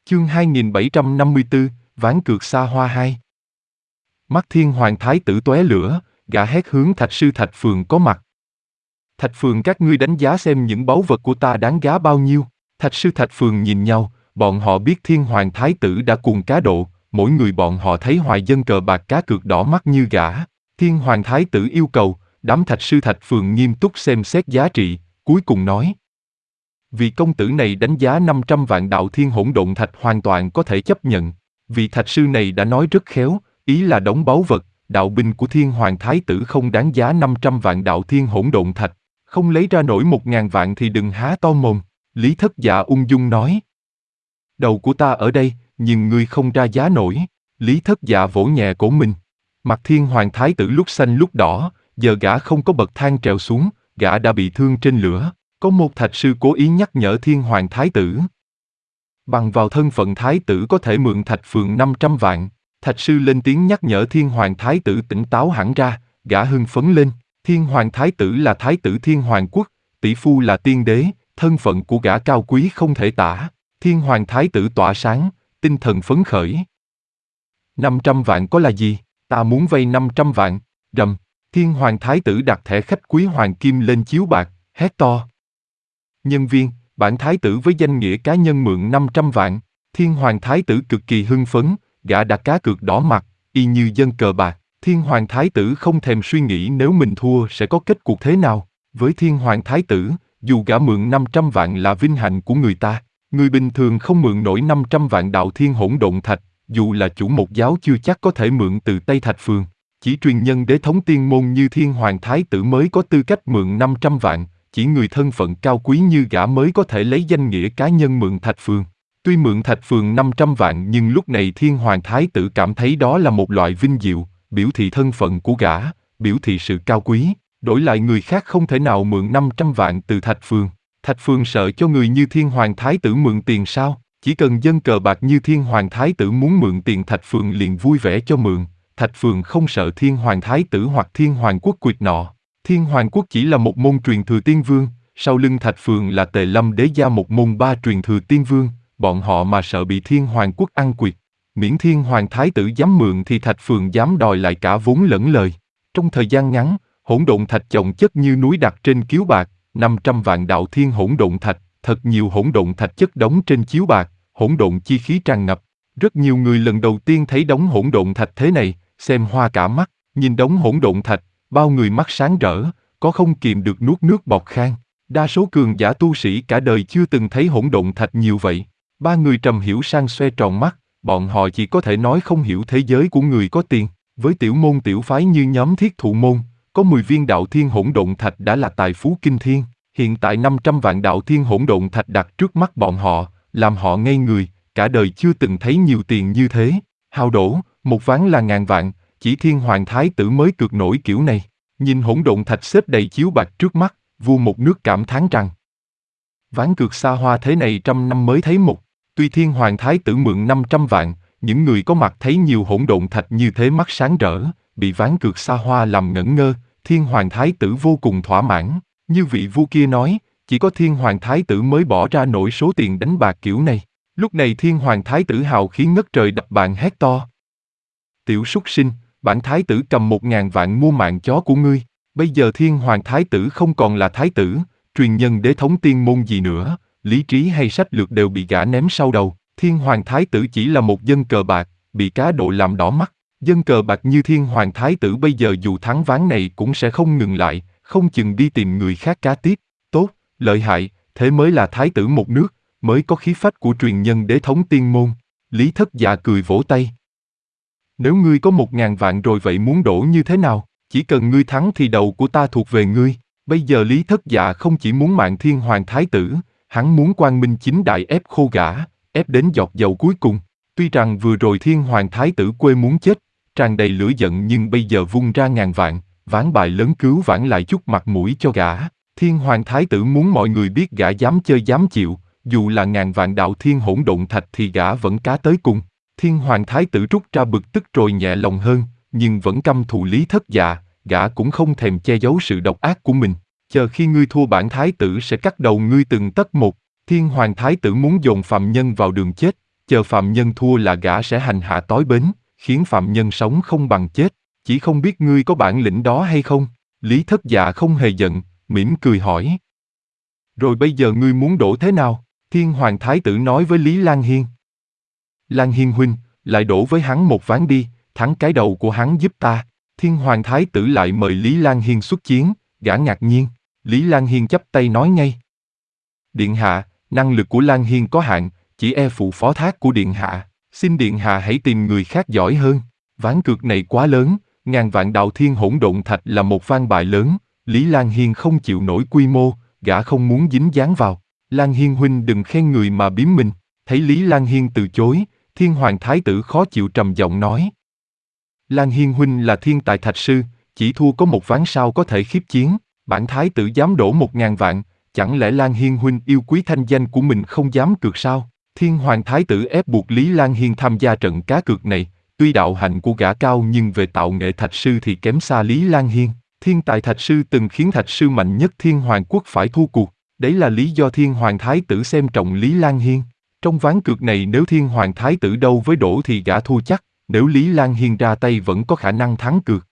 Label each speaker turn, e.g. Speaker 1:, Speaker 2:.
Speaker 1: Chương 2754, ván cược xa hoa 2. Mắt Thiên Hoàng Thái tử tóe lửa, gã hét hướng Thạch sư Thạch Phường có mặt. Thạch Phường, các ngươi đánh giá xem những báu vật của ta đáng giá bao nhiêu. Thạch sư Thạch Phường nhìn nhau, bọn họ biết Thiên Hoàng Thái tử đã cuồng cá độ, mỗi người bọn họ thấy hoài dân cờ bạc cá cược đỏ mắt như gã. Thiên Hoàng Thái tử yêu cầu, đám Thạch sư Thạch Phường nghiêm túc xem xét giá trị, cuối cùng nói. Vị công tử này đánh giá 500 vạn đạo thiên hỗn độn thạch hoàn toàn có thể chấp nhận. Vị thạch sư này đã nói rất khéo, ý là đống báu vật, đạo binh của Thiên Hoàng Thái tử không đáng giá 500 vạn đạo thiên hỗn độn thạch, không lấy ra nổi 1000 vạn thì đừng há to mồm. Lý Thất Dạ ung dung nói. Đầu của ta ở đây, nhưng ngươi không ra giá nổi. Lý Thất Dạ vỗ nhẹ cổ mình. Mặt Thiên Hoàng Thái tử lúc xanh lúc đỏ, giờ gã không có bậc thang trèo xuống, gã đã bị thương trên lửa. Có một thạch sư cố ý nhắc nhở Thiên Hoàng Thái tử. Bằng vào thân phận Thái tử có thể mượn Thạch Phường 500 vạn. Thạch sư lên tiếng nhắc nhở Thiên Hoàng Thái tử tỉnh táo hẳn ra, gã hưng phấn lên. Thiên Hoàng Thái tử là Thái tử Thiên Hoàng quốc, tỷ phu là tiên đế, thân phận của gã cao quý không thể tả. Thiên Hoàng Thái tử tỏa sáng, tinh thần phấn khởi. 500 vạn có là gì? Ta muốn vay 500 vạn. Rầm. Thiên Hoàng Thái tử đặt thẻ khách quý hoàng kim lên chiếu bạc, hét to. Nhân viên, bản thái tử với danh nghĩa cá nhân mượn 500 vạn. Thiên Hoàng Thái tử cực kỳ hưng phấn, gã đã cá cược đỏ mặt, y như dân cờ bạc. Thiên Hoàng Thái tử không thèm suy nghĩ nếu mình thua sẽ có kết cục thế nào. Với Thiên Hoàng Thái tử, dù gã mượn 500 vạn là vinh hạnh của người ta, người bình thường không mượn nổi 500 vạn đạo thiên hỗn độn thạch, dù là chủ một giáo chưa chắc có thể mượn từ Tây Thạch Phường. Chỉ truyền nhân đế thống tiên môn như Thiên Hoàng Thái tử mới có tư cách mượn 500 vạn. Chỉ người thân phận cao quý như gã mới có thể lấy danh nghĩa cá nhân mượn Thạch Phường. Tuy mượn Thạch Phường 500 vạn nhưng lúc này Thiên Hoàng Thái tử cảm thấy đó là một loại vinh diệu, biểu thị thân phận của gã, biểu thị sự cao quý. Đổi lại người khác không thể nào mượn 500 vạn từ Thạch Phường. Thạch Phường sợ cho người như Thiên Hoàng Thái tử mượn tiền sao? Chỉ cần dân cờ bạc như Thiên Hoàng Thái tử muốn mượn tiền Thạch Phường liền vui vẻ cho mượn. Thạch Phường không sợ Thiên Hoàng Thái tử hoặc Thiên Hoàng quốc quyệt nọ. Thiên Hoàng quốc chỉ là một môn truyền thừa tiên vương, sau lưng Thạch Phường là Tề Lâm đế gia một môn 3 truyền thừa tiên vương, bọn họ mà sợ bị Thiên Hoàng quốc ăn quyệt. Miễn Thiên Hoàng Thái tử dám mượn thì Thạch Phường dám đòi lại cả vốn lẫn lời. Trong thời gian ngắn, hỗn độn thạch chồng chất như núi đặt trên chiếu bạc, 500 vạn đạo thiên hỗn độn thạch, thật nhiều hỗn độn thạch chất đống trên chiếu bạc, hỗn độn chi khí tràn ngập. Rất nhiều người lần đầu tiên thấy đống hỗn độn thạch thế này, xem hoa cả mắt, nhìn đống hỗn độn thạch, bao người mắt sáng rỡ, có không kìm được nuốt nước bọt khan. Đa số cường giả tu sĩ cả đời chưa từng thấy hỗn độn thạch nhiều vậy. Ba người Trầm Hiểu Sang xoe tròn mắt, bọn họ chỉ có thể nói không hiểu thế giới của người có tiền. Với tiểu môn tiểu phái như nhóm Thiết Thụ môn, có 10 viên đạo thiên hỗn độn thạch đã là tài phú kinh thiên. Hiện tại 500 vạn đạo thiên hỗn độn thạch đặt trước mắt bọn họ, làm họ ngây người, cả đời chưa từng thấy nhiều tiền như thế. Hao đổ, một ván là ngàn vạn, chỉ Thiên Hoàng Thái tử mới cược nổi kiểu này. Nhìn hỗn độn thạch xếp đầy chiếu bạc trước mắt, vua một nước cảm thán rằng ván cược xa hoa thế này trăm năm mới thấy một. Tuy Thiên Hoàng Thái tử mượn 500 vạn, những người có mặt thấy nhiều hỗn độn thạch như thế mắt sáng rỡ, bị ván cược xa hoa làm ngẩn ngơ. Thiên Hoàng Thái tử vô cùng thỏa mãn, như vị vua kia nói, chỉ có Thiên Hoàng Thái tử mới bỏ ra nổi số tiền đánh bạc kiểu này. Lúc này Thiên Hoàng Thái tử hào khí ngất trời đập bàn hét to. Tiểu súc sinh, bản thái tử cầm 1000 vạn mua mạng chó của ngươi. Bây giờ Thiên Hoàng Thái tử không còn là thái tử, truyền nhân đế thống tiên môn gì nữa, lý trí hay sách lược đều bị gã ném sau đầu. Thiên Hoàng Thái tử chỉ là một dân cờ bạc, bị cá độ làm đỏ mắt. Dân cờ bạc như Thiên Hoàng Thái tử bây giờ dù thắng ván này cũng sẽ không ngừng lại, không chừng đi tìm người khác cá tiếp. Tốt, lợi hại, thế mới là thái tử một nước, mới có khí phách của truyền nhân đế thống tiên môn. Lý Thất Dạ cười vỗ tay. Nếu ngươi có 1000 vạn rồi vậy muốn đổ như thế nào? Chỉ cần ngươi thắng thì đầu của ta thuộc về ngươi. Bây giờ Lý Thất Dạ không chỉ muốn mạng Thiên Hoàng Thái tử, hắn muốn Quang Minh chính đại ép khô gã, ép đến giọt dầu cuối cùng. Tuy rằng vừa rồi Thiên Hoàng Thái tử quê muốn chết, tràn đầy lửa giận nhưng bây giờ vung ra ngàn vạn, ván bài lớn cứu vãn lại chút mặt mũi cho gã. Thiên Hoàng Thái tử muốn mọi người biết gã dám chơi dám chịu, dù là ngàn vạn đạo thiên hỗn độn thạch thì gã vẫn cá tới cùng. Thiên Hoàng Thái tử rút ra bực tức rồi nhẹ lòng hơn, nhưng vẫn căm thù Lý Thất Dạ, gã cũng không thèm che giấu sự độc ác của mình. Chờ khi ngươi thua bản thái tử sẽ cắt đầu ngươi từng tấc một. Thiên Hoàng Thái tử muốn dồn phạm nhân vào đường chết, chờ phạm nhân thua là gã sẽ hành hạ tối bến, khiến phạm nhân sống không bằng chết. Chỉ không biết ngươi có bản lĩnh đó hay không? Lý Thất Dạ không hề giận, mỉm cười hỏi. Rồi bây giờ ngươi muốn đổ thế nào? Thiên Hoàng Thái tử nói với Lý Lan Hiên. Lan Hiên huynh, lại đổ với hắn một ván đi, thắng cái đầu của hắn giúp ta. Thiên Hoàng Thái tử lại mời Lý Lan Hiên xuất chiến, gã ngạc nhiên. Lý Lan Hiên chắp tay nói ngay. Điện hạ, năng lực của Lan Hiên có hạn, chỉ e phụ phó thác của điện hạ. Xin điện hạ hãy tìm người khác giỏi hơn. Ván cược này quá lớn, ngàn vạn đạo thiên hỗn độn thạch là một ván bài lớn. Lý Lan Hiên không chịu nổi quy mô, gã không muốn dính dáng vào. Lan Hiên huynh đừng khen người mà biếm mình. Thấy Lý Lan Hiên từ chối, Thiên Hoàng Thái tử khó chịu trầm giọng nói. Lan Hiên huynh là thiên tài thạch sư, chỉ thua có một ván sao có thể khiếp chiến. Bản Thái tử dám đổ 1.000 vạn, chẳng lẽ Lan Hiên huynh yêu quý thanh danh của mình không dám cược sao? Thiên Hoàng Thái tử ép buộc Lý Lan Hiên tham gia trận cá cược này. Tuy đạo hạnh của gã cao nhưng về tạo nghệ thạch sư thì kém xa Lý Lan Hiên. Thiên tài thạch sư từng khiến thạch sư mạnh nhất Thiên Hoàng quốc phải thua cuộc. Đấy là lý do Thiên Hoàng Thái tử xem trọng Lý Lan Hiên. Trong ván cược này nếu Thiên Hoàng Thái tử đấu với đổ thì gã thua chắc, nếu Lý Lan Hiên ra tay vẫn có khả năng thắng cược.